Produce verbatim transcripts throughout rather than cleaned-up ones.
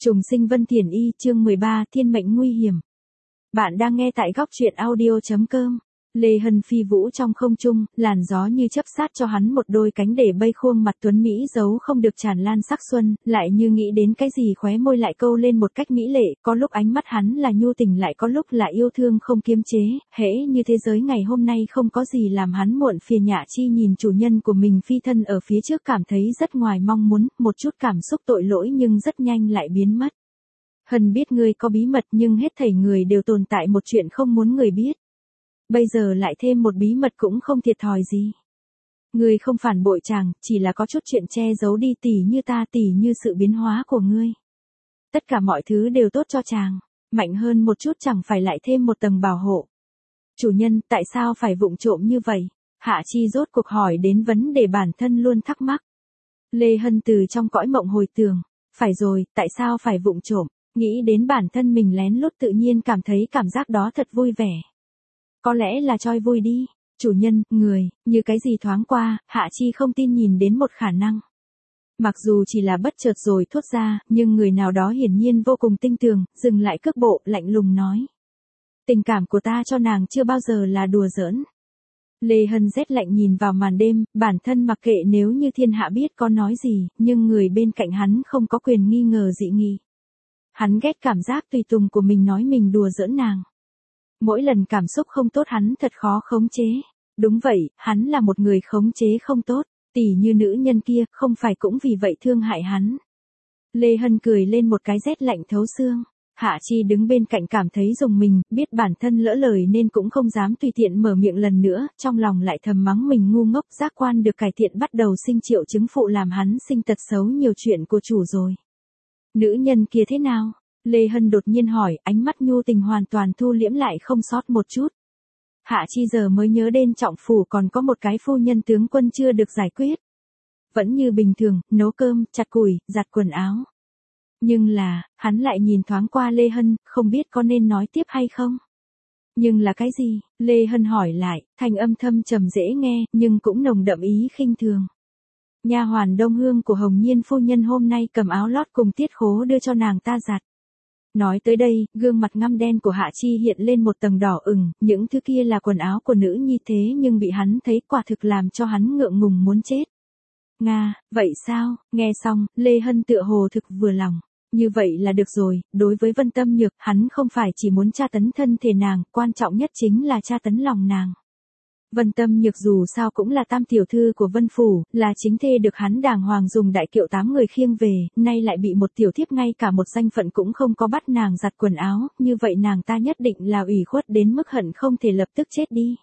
Trùng sinh Vân Thiển Y chương mười ba Thiên mệnh nguy hiểm. Bạn đang nghe tại góc truyện audio chấm com. Lê Hân phi vũ trong không trung, làn gió như chấp sát cho hắn một đôi cánh để bay khuôn mặt tuấn Mỹ giấu không được tràn lan sắc xuân, lại như nghĩ đến cái gì khóe môi lại câu lên một cách mỹ lệ, có lúc ánh mắt hắn là nhu tình lại có lúc là yêu thương không kiềm chế, hễ như thế giới ngày hôm nay không có gì làm hắn muộn phiền nhạ chi nhìn chủ nhân của mình phi thân ở phía trước cảm thấy rất ngoài mong muốn, một chút cảm xúc tội lỗi nhưng rất nhanh lại biến mất. Hân biết ngươi có bí mật nhưng hết thảy người đều tồn tại một chuyện không muốn người biết. Bây giờ lại thêm một bí mật cũng không thiệt thòi gì. Ngươi không phản bội chàng, chỉ là có chút chuyện che giấu đi tỉ như ta tỉ như sự biến hóa của ngươi. Tất cả mọi thứ đều tốt cho chàng, mạnh hơn một chút chẳng phải lại thêm một tầng bảo hộ. Chủ nhân, tại sao phải vụng trộm như vậy? Hạ Chi rốt cuộc hỏi đến vấn đề bản thân luôn thắc mắc. Lê Hân từ trong cõi mộng hồi tưởng, phải rồi, tại sao phải vụng trộm? Nghĩ đến bản thân mình lén lút tự nhiên cảm thấy cảm giác đó thật vui vẻ. Có lẽ là choi vui đi, chủ nhân, người, như cái gì thoáng qua, Hạ Chi không tin nhìn đến một khả năng. Mặc dù chỉ là bất chợt rồi thốt ra, nhưng người nào đó hiển nhiên vô cùng tinh tường, dừng lại cước bộ, lạnh lùng nói. Tình cảm của ta cho nàng chưa bao giờ là đùa giỡn. Lê Hân rét lạnh nhìn vào màn đêm, bản thân mặc kệ nếu như thiên hạ biết có nói gì, nhưng người bên cạnh hắn không có quyền nghi ngờ dị nghị. Hắn ghét cảm giác tùy tùng của mình nói mình đùa giỡn nàng. Mỗi lần cảm xúc không tốt hắn thật khó khống chế. Đúng vậy, hắn là một người khống chế không tốt, tỉ như nữ nhân kia, không phải cũng vì vậy thương hại hắn. Lê Hân cười lên một cái rét lạnh thấu xương. Hạ Chi đứng bên cạnh cảm thấy rùng mình, biết bản thân lỡ lời nên cũng không dám tùy tiện mở miệng lần nữa, trong lòng lại thầm mắng mình ngu ngốc, giác quan được cải thiện bắt đầu sinh triệu chứng phụ làm hắn sinh tật xấu nhiều chuyện của chủ rồi. Nữ nhân kia thế nào? Lê Hân đột nhiên hỏi, ánh mắt nhu tình hoàn toàn thu liễm lại không sót một chút. Hạ Chi giờ mới nhớ đến trọng phủ còn có một cái phu nhân tướng quân chưa được giải quyết. Vẫn như bình thường, nấu cơm, chặt củi, giặt quần áo. Nhưng là, hắn lại nhìn thoáng qua Lê Hân, không biết có nên nói tiếp hay không. Nhưng là cái gì? Lê Hân hỏi lại, thành âm thâm trầm dễ nghe, nhưng cũng nồng đậm ý khinh thường. Nha hoàn Đông Hương của Hồng Nhiên phu nhân hôm nay cầm áo lót cùng tiết khố đưa cho nàng ta giặt. Nói tới đây, gương mặt ngăm đen của Hạ Chi hiện lên một tầng đỏ ửng, những thứ kia là quần áo của nữ nhi thế nhưng bị hắn thấy quả thực làm cho hắn ngượng ngùng muốn chết. Nga, vậy sao? Nghe xong, Lê Hân tựa hồ thực vừa lòng. Như vậy là được rồi, đối với Vân Tâm Nhược, hắn không phải chỉ muốn tra tấn thân thể nàng, quan trọng nhất chính là tra tấn lòng nàng. Vân Tâm Nhược dù sao cũng là tam tiểu thư của Vân Phủ, là chính thê được hắn đàng hoàng dùng đại kiệu tám người khiêng về, nay lại bị một tiểu thiếp ngay cả một danh phận cũng không có bắt nàng giặt quần áo, như vậy nàng ta nhất định là ủy khuất đến mức hận không thể lập tức chết đi.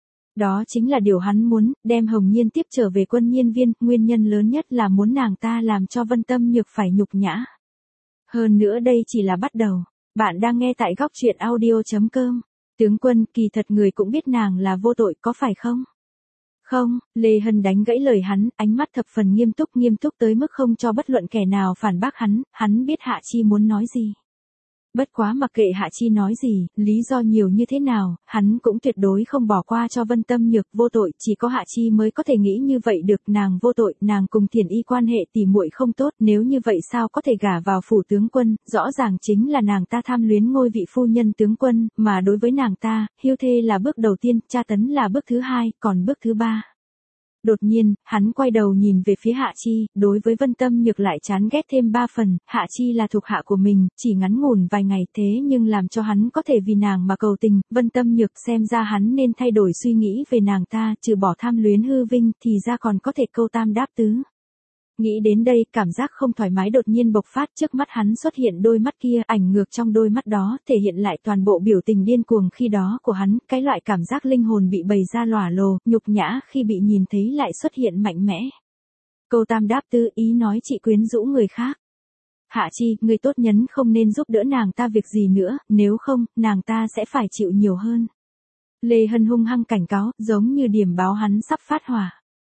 Đó chính là điều hắn muốn, đem Hồng Nhiên tiếp trở về Quân Nhiên Viên, nguyên nhân lớn nhất là muốn nàng ta làm cho Vân Tâm Nhược phải nhục nhã. Hơn nữa đây chỉ là bắt đầu. Bạn đang nghe tại góc truyện audio chấm com. Tướng quân, kỳ thật người cũng biết nàng là vô tội, có phải không? Không, Lê Hân đánh gãy lời hắn, ánh mắt thập phần nghiêm túc nghiêm túc tới mức không cho bất luận kẻ nào phản bác hắn, hắn biết Hạ Chi muốn nói gì. Bất quá mặc kệ Hạ Chi nói gì, lý do nhiều như thế nào, hắn cũng tuyệt đối không bỏ qua cho Vân Tâm Nhược vô tội, chỉ có Hạ Chi mới có thể nghĩ như vậy được, nàng vô tội, nàng cùng Thiển Y quan hệ tỉ muội không tốt, nếu như vậy sao có thể gả vào phủ tướng quân, rõ ràng chính là nàng ta tham luyến ngôi vị phu nhân tướng quân, mà đối với nàng ta, hiêu thê là bước đầu tiên, tra tấn là bước thứ hai, còn bước thứ ba. Đột nhiên, hắn quay đầu nhìn về phía Hạ Chi, đối với Vân Tâm Nhược lại chán ghét thêm ba phần, Hạ Chi là thuộc hạ của mình, chỉ ngắn ngủn vài ngày thế nhưng làm cho hắn có thể vì nàng mà cầu tình, Vân Tâm Nhược xem ra hắn nên thay đổi suy nghĩ về nàng ta, trừ bỏ tham luyến hư vinh thì ra còn có thể câu tam đáp tứ. Nghĩ đến đây, cảm giác không thoải mái đột nhiên bộc phát trước mắt hắn xuất hiện đôi mắt kia, ảnh ngược trong đôi mắt đó, thể hiện lại toàn bộ biểu tình điên cuồng khi đó của hắn, cái loại cảm giác linh hồn bị bày ra lòa lồ, nhục nhã khi bị nhìn thấy lại xuất hiện mạnh mẽ. Câu tam đáp tứ ý nói chị quyến rũ người khác. Hạ Chi, người tốt nhấn không nên giúp đỡ nàng ta việc gì nữa, nếu không, nàng ta sẽ phải chịu nhiều hơn. Lê Hân hung hăng cảnh cáo, giống như điểm báo hắn sắp phát hỏa.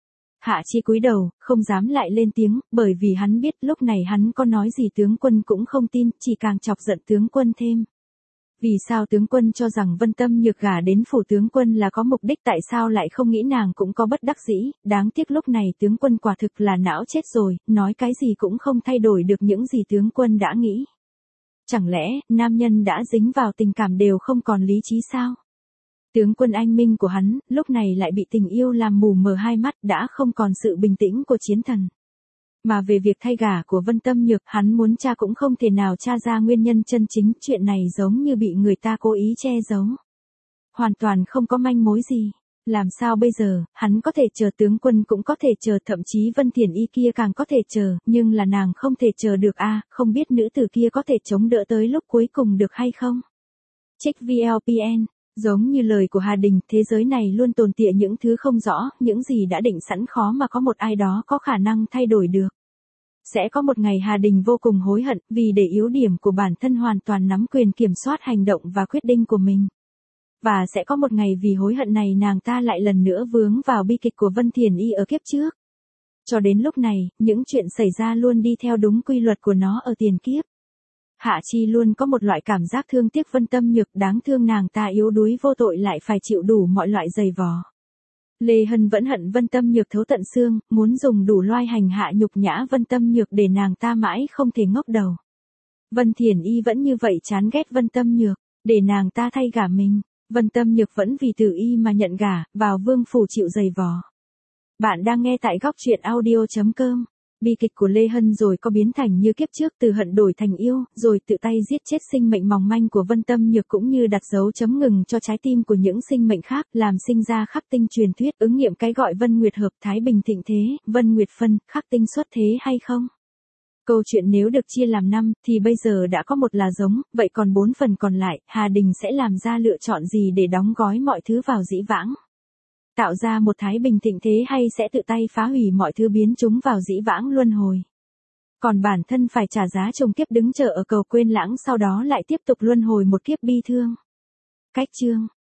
Hạ Chi cúi đầu, không dám lại lên tiếng, bởi vì hắn biết lúc này hắn có nói gì tướng quân cũng không tin, chỉ càng chọc giận tướng quân thêm. Vì sao tướng quân cho rằng Vân Tâm Nhược gả đến phủ tướng quân là có mục đích, tại sao lại không nghĩ nàng cũng có bất đắc dĩ, đáng tiếc lúc này tướng quân quả thực là não chết rồi, nói cái gì cũng không thay đổi được những gì tướng quân đã nghĩ. Chẳng lẽ, nam nhân đã dính vào tình cảm đều không còn lý trí sao? Tướng quân anh minh của hắn, lúc này lại bị tình yêu làm mù mờ hai mắt, đã không còn sự bình tĩnh của chiến thần. Mà về việc thay gả của Vân Tâm Nhược, hắn muốn tra cũng không thể nào tra ra nguyên nhân chân chính, chuyện này giống như bị người ta cố ý che giấu. Hoàn toàn không có manh mối gì. Làm sao bây giờ, hắn có thể chờ, tướng quân cũng có thể chờ, thậm chí Vân Thiền Y kia càng có thể chờ, nhưng là nàng không thể chờ được a, à, không biết nữ tử kia có thể chống đỡ tới lúc cuối cùng được hay không? Check vê lờ pê en, giống như lời của Hà Đình, thế giới này luôn tồn tại những thứ không rõ, những gì đã định sẵn khó mà có một ai đó có khả năng thay đổi được. Sẽ có một ngày Hà Đình vô cùng hối hận, vì để yếu điểm của bản thân hoàn toàn nắm quyền kiểm soát hành động và quyết định của mình. Và sẽ có một ngày vì hối hận này nàng ta lại lần nữa vướng vào bi kịch của Vân Thiền Y ở kiếp trước. Cho đến lúc này, những chuyện xảy ra luôn đi theo đúng quy luật của nó ở tiền kiếp. Hạ Chi luôn có một loại cảm giác thương tiếc Vân Tâm Nhược, đáng thương nàng ta yếu đuối vô tội lại phải chịu đủ mọi loại giày vò. Lê Hân vẫn hận Vân Tâm Nhược thấu tận xương, muốn dùng đủ loài hành hạ nhục nhã Vân Tâm Nhược để nàng ta mãi không thể ngóc đầu. Vân Thiền Y vẫn như vậy chán ghét Vân Tâm Nhược, để nàng ta thay gả mình. Vân Tâm Nhược vẫn vì Từ Y mà nhận gả, vào vương phủ chịu giày vò. Bạn đang nghe tại góc truyện audio chấm com. Bi kịch của Lê Hân rồi có biến thành như kiếp trước, từ hận đổi thành yêu, rồi tự tay giết chết sinh mệnh mỏng manh của Vân Tâm Nhược, cũng như đặt dấu chấm ngừng cho trái tim của những sinh mệnh khác, làm sinh ra khắc tinh truyền thuyết, ứng nghiệm cái gọi Vân Nguyệt hợp thái bình thịnh thế, Vân Nguyệt phân, khắc tinh xuất thế hay không? Câu chuyện nếu được chia làm năm, thì bây giờ đã có một là giống, vậy còn bốn phần còn lại, Hà Đình sẽ làm ra lựa chọn gì để đóng gói mọi thứ vào dĩ vãng? Tạo ra một thái bình thịnh thế hay sẽ tự tay phá hủy mọi thứ biến chúng vào dĩ vãng luân hồi? Còn bản thân phải trả giá trùng kiếp đứng chờ ở cầu quên lãng, sau đó lại tiếp tục luân hồi một kiếp bi thương. Cách chương